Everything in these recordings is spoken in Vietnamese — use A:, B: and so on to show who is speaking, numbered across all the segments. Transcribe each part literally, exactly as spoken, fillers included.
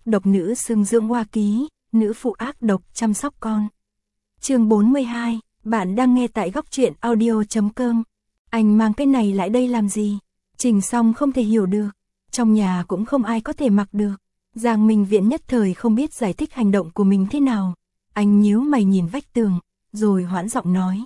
A: độc nữ xưng dưỡng hoa ký, nữ phụ ác độc chăm sóc con. Chương bốn mươi hai, bạn đang nghe tại góc truyện audio chấm com. Anh mang cái này lại đây làm gì? Trình Song không thể hiểu được, trong nhà cũng không ai có thể mặc được. Giang Minh Viễn nhất thời không biết giải thích hành động của mình thế nào. Anh nhíu mày nhìn vách tường, rồi hoãn giọng nói.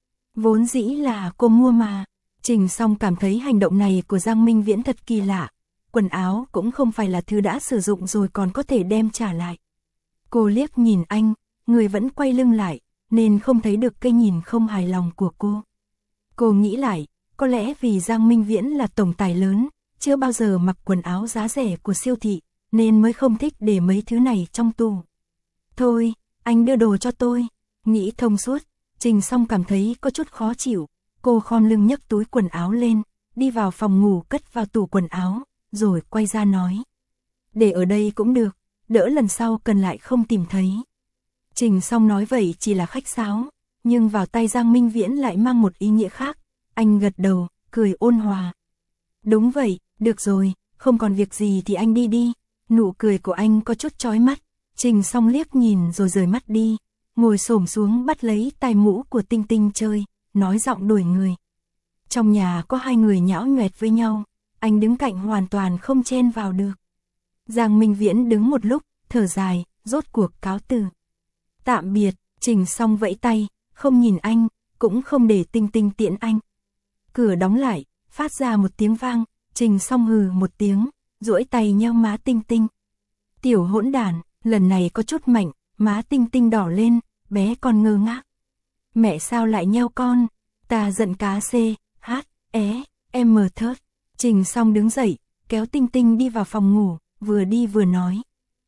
A: Vốn dĩ là cô mua mà. Trình Song cảm thấy hành động này của Giang Minh Viễn thật kỳ lạ. Quần áo cũng không phải là thứ đã sử dụng rồi còn có thể đem trả lại. Cô liếc nhìn anh, người vẫn quay lưng lại, nên không thấy được cái nhìn không hài lòng của cô. Cô nghĩ lại, có lẽ vì Giang Minh Viễn là tổng tài lớn, chưa bao giờ mặc quần áo giá rẻ của siêu thị, nên mới không thích để mấy thứ này trong tủ. Thôi, anh đưa đồ cho tôi. Nghĩ thông suốt, Trình Song cảm thấy có chút khó chịu. Cô khom lưng nhấc túi quần áo lên, đi vào phòng ngủ cất vào tủ quần áo, rồi quay ra nói. Để ở đây cũng được, đỡ lần sau cần lại không tìm thấy. Trình Song nói vậy chỉ là khách sáo, nhưng vào tay Giang Minh Viễn lại mang một ý nghĩa khác. Anh gật đầu, cười ôn hòa. Đúng vậy, được rồi, không còn việc gì thì anh đi đi. Nụ cười của anh có chút chói mắt. Trình Song liếc nhìn rồi rời mắt đi, ngồi xổm xuống bắt lấy tai mũ của Tinh Tinh chơi, nói giọng đổi người. Trong nhà có hai người nhão nhoẹt với nhau, anh đứng cạnh hoàn toàn không chen vào được. Giang Minh Viễn đứng một lúc, thở dài, rốt cuộc cáo từ. Tạm biệt. Trình Song vẫy tay, không nhìn anh, cũng không để Tinh Tinh tiễn anh. Cửa đóng lại, phát ra một tiếng vang, Trình Song hừ một tiếng, duỗi tay nheo má Tinh Tinh. Tiểu hỗn đản, lần này có chút mạnh, má Tinh Tinh đỏ lên, bé con ngơ ngác. Mẹ sao lại nheo con? Ta giận cá C, H, E, M thớt. Trình Song đứng dậy, kéo Tinh Tinh đi vào phòng ngủ, vừa đi vừa nói.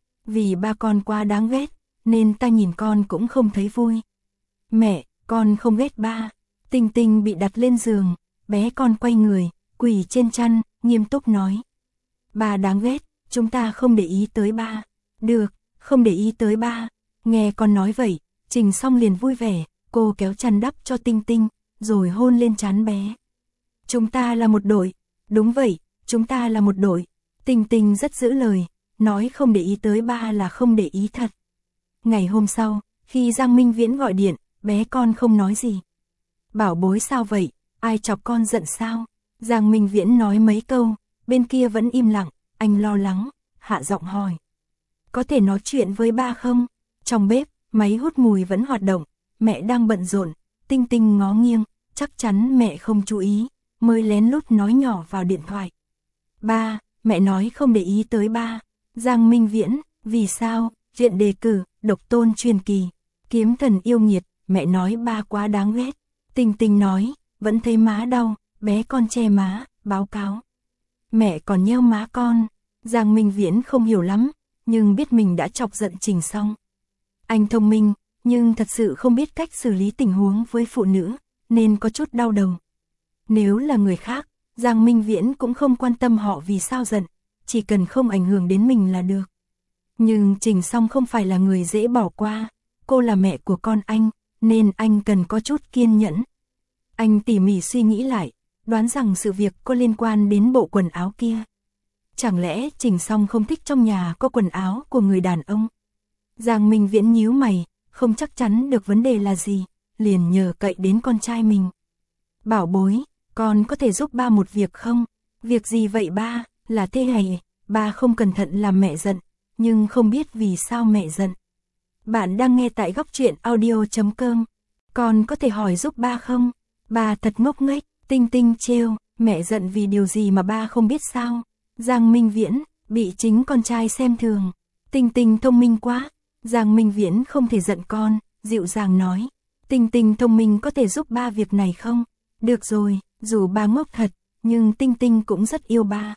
A: Vì ba con quá đáng ghét, nên ta nhìn con cũng không thấy vui. Mẹ, con không ghét ba. Tinh Tinh bị đặt lên giường, bé con quay người, quỳ trên chăn, nghiêm túc nói. Ba đáng ghét, chúng ta không để ý tới ba. Được, không để ý tới ba. Nghe con nói vậy, Trình Song liền vui vẻ, cô kéo chăn đắp cho Tinh Tinh, rồi hôn lên trán bé. Chúng ta là một đội. Đúng vậy, chúng ta là một đội. Tinh Tinh rất giữ lời, nói không để ý tới ba là không để ý thật. Ngày hôm sau, khi Giang Minh Viễn gọi điện, bé con không nói gì. Bảo bối sao vậy, ai chọc con giận sao? Giang Minh Viễn nói mấy câu, bên kia vẫn im lặng, anh lo lắng, hạ giọng hỏi. Có thể nói chuyện với ba không? Trong bếp, máy hút mùi vẫn hoạt động, mẹ đang bận rộn. Tinh Tinh ngó nghiêng, chắc chắn mẹ không chú ý, mới lén lút nói nhỏ vào điện thoại. Ba, mẹ nói không để ý tới ba. Giang Minh Viễn, vì sao? Chuyện đề cử, độc tôn truyền kỳ, kiếm thần yêu nghiệt, mẹ nói ba quá đáng ghét. Tinh Tinh nói, vẫn thấy má đau, bé con che má, báo cáo. Mẹ còn nheo má con. Giang Minh Viễn không hiểu lắm, nhưng biết mình đã chọc giận Trình Song. Anh thông minh, nhưng thật sự không biết cách xử lý tình huống với phụ nữ, nên có chút đau đầu. Nếu là người khác, Giang Minh Viễn cũng không quan tâm họ vì sao giận, chỉ cần không ảnh hưởng đến mình là được. Nhưng Trình Song không phải là người dễ bỏ qua, cô là mẹ của con anh, nên anh cần có chút kiên nhẫn. Anh tỉ mỉ suy nghĩ lại, đoán rằng sự việc có liên quan đến bộ quần áo kia. Chẳng lẽ Trình Song không thích trong nhà có quần áo của người đàn ông? Giang Minh Viễn nhíu mày, không chắc chắn được vấn đề là gì, liền nhờ cậy đến con trai mình. Bảo bối, con có thể giúp ba một việc không? Việc gì vậy ba? Là thế này, ba không cẩn thận làm mẹ giận, nhưng không biết vì sao mẹ giận. Bạn đang nghe tại góc truyện audio chấm com. Con có thể hỏi giúp ba không? Ba thật ngốc nghếch. Tinh Tinh trêu, mẹ giận vì điều gì mà ba không biết sao? Giang Minh Viễn, bị chính con trai xem thường. Tinh Tinh thông minh quá. Giang Minh Viễn không thể giận con, dịu dàng nói. Tinh Tinh thông minh có thể giúp ba việc này không? Được rồi, dù ba ngốc thật, nhưng Tinh Tinh cũng rất yêu ba.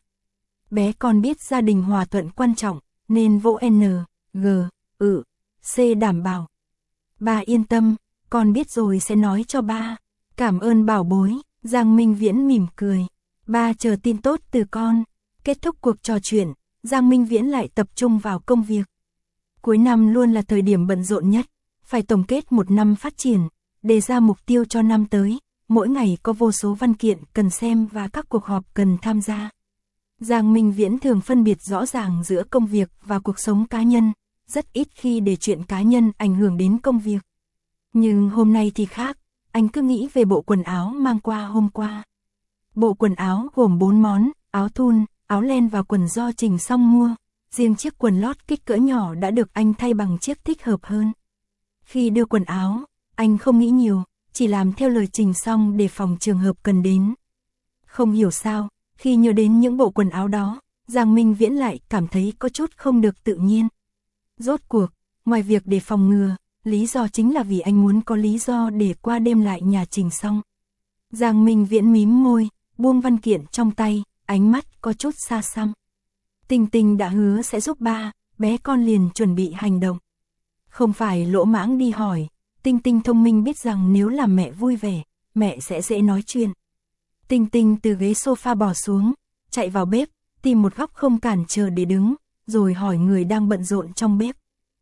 A: Bé con biết gia đình hòa thuận quan trọng, nên vỗ N, G, ừ, C đảm bảo. Ba yên tâm, con biết rồi sẽ nói cho ba. Cảm ơn bảo bối. Giang Minh Viễn mỉm cười. Ba chờ tin tốt từ con. Kết thúc cuộc trò chuyện, Giang Minh Viễn lại tập trung vào công việc. Cuối năm luôn là thời điểm bận rộn nhất, phải tổng kết một năm phát triển, đề ra mục tiêu cho năm tới, mỗi ngày có vô số văn kiện cần xem và các cuộc họp cần tham gia. Giang Minh Viễn thường phân biệt rõ ràng giữa công việc và cuộc sống cá nhân, rất ít khi để chuyện cá nhân ảnh hưởng đến công việc. Nhưng hôm nay thì khác, anh cứ nghĩ về bộ quần áo mang qua hôm qua. Bộ quần áo gồm bốn món, áo thun, áo len và quần do Trình Song mua. Riêng chiếc quần lót kích cỡ nhỏ đã được anh thay bằng chiếc thích hợp hơn. Khi đưa quần áo, anh không nghĩ nhiều, chỉ làm theo lời Trình Song để phòng trường hợp cần đến. Không hiểu sao, khi nhớ đến những bộ quần áo đó, Giang Minh Viễn lại cảm thấy có chút không được tự nhiên. Rốt cuộc, ngoài việc để phòng ngừa, lý do chính là vì anh muốn có lý do để qua đêm lại nhà Trình Song. Giang Minh Viễn mím môi, buông văn kiện trong tay, ánh mắt có chút xa xăm. Tình Tình đã hứa sẽ giúp ba, bé con liền chuẩn bị hành động. Không phải lỗ mãng đi hỏi, Tinh Tinh thông minh biết rằng nếu làm mẹ vui vẻ, mẹ sẽ dễ nói chuyện. Tinh Tinh từ ghế sofa bò xuống, chạy vào bếp, tìm một góc không cản trở để đứng, rồi hỏi người đang bận rộn trong bếp.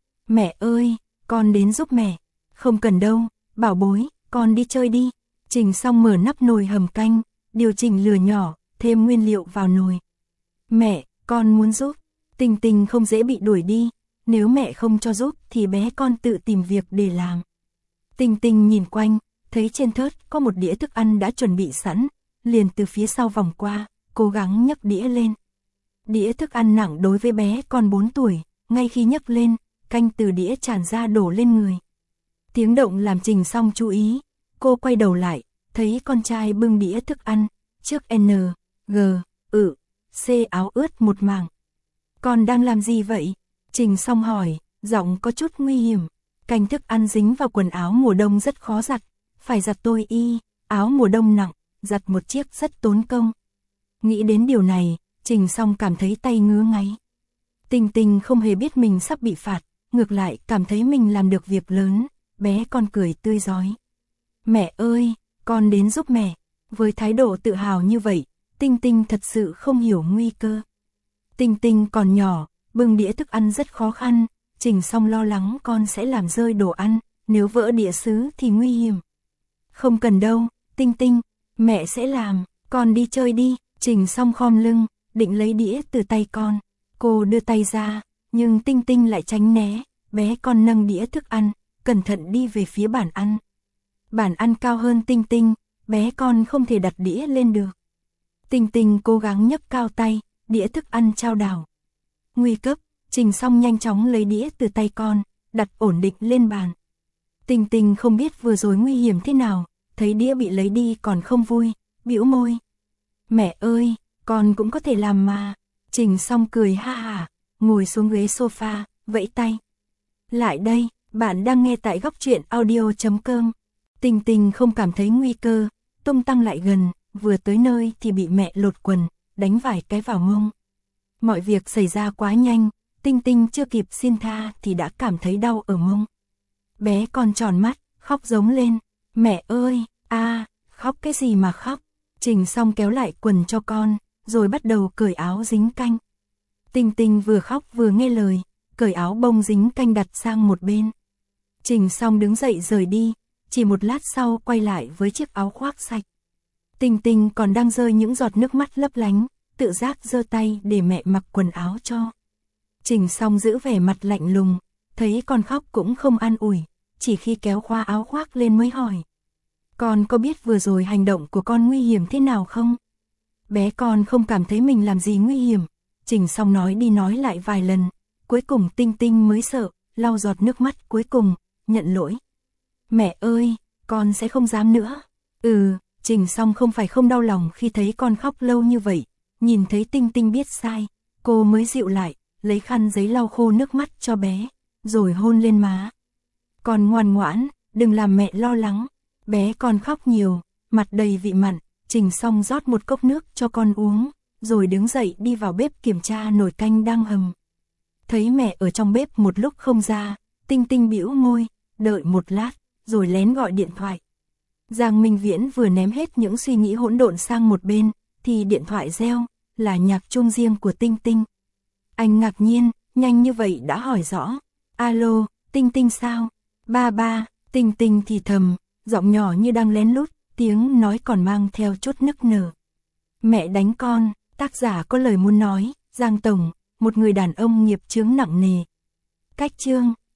A: Mẹ ơi, con đến giúp mẹ. Không cần đâu, bảo bối, con đi chơi đi. Trình Song mở nắp nồi hầm canh, điều chỉnh lửa nhỏ, thêm nguyên liệu vào nồi. Mẹ, con muốn giúp. Tinh Tinh không dễ bị đuổi đi, nếu mẹ không cho giúp thì bé con tự tìm việc để làm. Tinh Tinh nhìn quanh, thấy trên thớt có một đĩa thức ăn đã chuẩn bị sẵn, liền từ phía sau vòng qua, cố gắng nhấc đĩa lên. Đĩa thức ăn nặng đối với bé con bốn tuổi, ngay khi nhấc lên, canh từ đĩa tràn ra đổ lên người. Tiếng động làm Trình Song chú ý, cô quay đầu lại, thấy con trai bưng đĩa thức ăn, trước N, G, ự, C áo ướt một mảng. Con đang làm gì vậy? Trình Song hỏi, giọng có chút nguy hiểm. Canh thức ăn dính vào quần áo mùa đông rất khó giặt, phải giặt tôi y, áo mùa đông nặng, giặt một chiếc rất tốn công. Nghĩ đến điều này, Trình Song cảm thấy tay ngứa ngáy. Tình Tình không hề biết mình sắp bị phạt, ngược lại cảm thấy mình làm được việc lớn, bé con cười tươi rói. Mẹ ơi, con đến giúp mẹ. Với thái độ tự hào như vậy, Tinh Tinh thật sự không hiểu nguy cơ. Tinh Tinh còn nhỏ, bưng đĩa thức ăn rất khó khăn, Trình Song lo lắng con sẽ làm rơi đồ ăn, nếu vỡ đĩa sứ thì nguy hiểm. Không cần đâu, Tinh Tinh, mẹ sẽ làm, con đi chơi đi. Trình Song khom lưng, định lấy đĩa từ tay con. Cô đưa tay ra, nhưng Tinh Tinh lại tránh né, bé con nâng đĩa thức ăn, cẩn thận đi về phía bàn ăn. Bàn ăn cao hơn Tinh Tinh, bé con không thể đặt đĩa lên được. Tinh Tinh cố gắng nhấc cao tay, đĩa thức ăn chao đảo. Nguy cấp, Trình Song nhanh chóng lấy đĩa từ tay con, đặt ổn định lên bàn. Tinh Tinh không biết vừa rồi nguy hiểm thế nào, thấy đĩa bị lấy đi còn không vui, bĩu môi. Mẹ ơi, con cũng có thể làm mà. Trình Song cười ha hả, ngồi xuống ghế sofa, vẫy tay. Lại đây, bạn đang nghe tại góc truyện audio chấm com. Tinh Tinh không cảm thấy nguy cơ, tung tăng lại gần, vừa tới nơi thì bị mẹ lột quần, đánh vài cái vào mông. Mọi việc xảy ra quá nhanh, Tinh Tinh chưa kịp xin tha thì đã cảm thấy đau ở mông. Bé con tròn mắt, khóc giống lên. Mẹ ơi, a, à, khóc cái gì mà khóc. Trình Song kéo lại quần cho con, rồi bắt đầu cởi áo dính canh. Tinh Tinh vừa khóc vừa nghe lời, cởi áo bông dính canh đặt sang một bên. Trình Song đứng dậy rời đi, chỉ một lát sau quay lại với chiếc áo khoác sạch. Tinh Tinh còn đang rơi những giọt nước mắt lấp lánh, tự giác giơ tay để mẹ mặc quần áo cho. Trình Song giữ vẻ mặt lạnh lùng, thấy con khóc cũng không an ủi, chỉ khi kéo khoa áo khoác lên mới hỏi. Con có biết vừa rồi hành động của con nguy hiểm thế nào không? Bé con không cảm thấy mình làm gì nguy hiểm. Trình Song nói đi nói lại vài lần, cuối cùng Tinh Tinh mới sợ, lau giọt nước mắt cuối cùng, nhận lỗi. Mẹ ơi, con sẽ không dám nữa. Ừ, Trình Song không phải không đau lòng khi thấy con khóc lâu như vậy, nhìn thấy Tinh Tinh biết sai, cô mới dịu lại, lấy khăn giấy lau khô nước mắt cho bé, rồi hôn lên má. Con ngoan ngoãn, đừng làm mẹ lo lắng. Bé con khóc nhiều, mặt đầy vị mặn, Trình Song rót một cốc nước cho con uống, rồi đứng dậy đi vào bếp kiểm tra nồi canh đang hầm. Thấy mẹ ở trong bếp một lúc không ra, Tinh Tinh bĩu môi, đợi một lát, rồi lén gọi điện thoại. Giang Minh Viễn vừa ném hết những suy nghĩ hỗn độn sang một bên, thì điện thoại reo, là nhạc chuông riêng của Tinh Tinh. Anh ngạc nhiên, nhanh như vậy đã hỏi rõ. Alo, Tinh Tinh sao? Ba ba, Tinh Tinh thì thầm, giọng nhỏ như đang lén lút, tiếng nói còn mang theo chút nức nở. Mẹ đánh con, Tác giả có lời muốn nói, Giang Tổng, một người đàn ông nghiệp chướng nặng nề. Cách chương,